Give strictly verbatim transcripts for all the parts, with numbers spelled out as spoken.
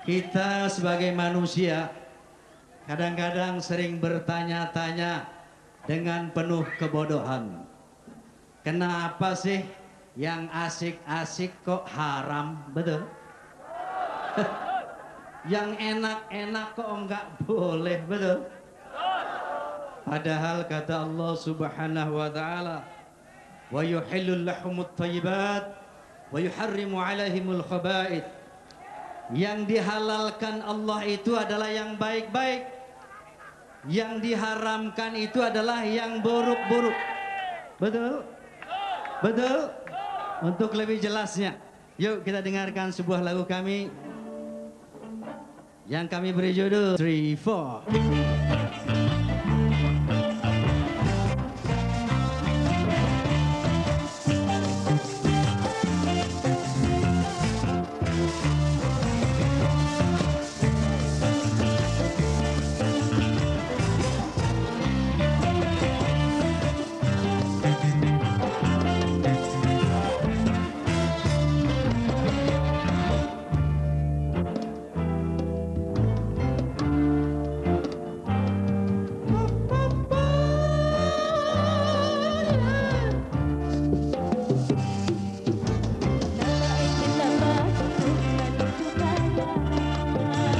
Kita sebagai manusia kadang-kadang sering bertanya-tanya dengan penuh kebodohan. Kenapa sih yang asik-asik kok haram? Betul? Yang enak-enak kok enggak boleh? Betul? Padahal kata Allah Subhanahu wa taala, "Wa yuhillul lahumut thayyibat wa yuharrimu 'alaihimul khaba'ith." Yang dihalalkan Allah itu adalah yang baik-baik, yang diharamkan itu adalah yang buruk-buruk. Betul? Betul? Untuk lebih jelasnya, yuk kita dengarkan sebuah lagu kami yang kami beri judul three four.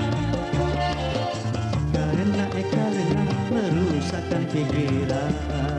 Karena, karena merusakkan pikiran.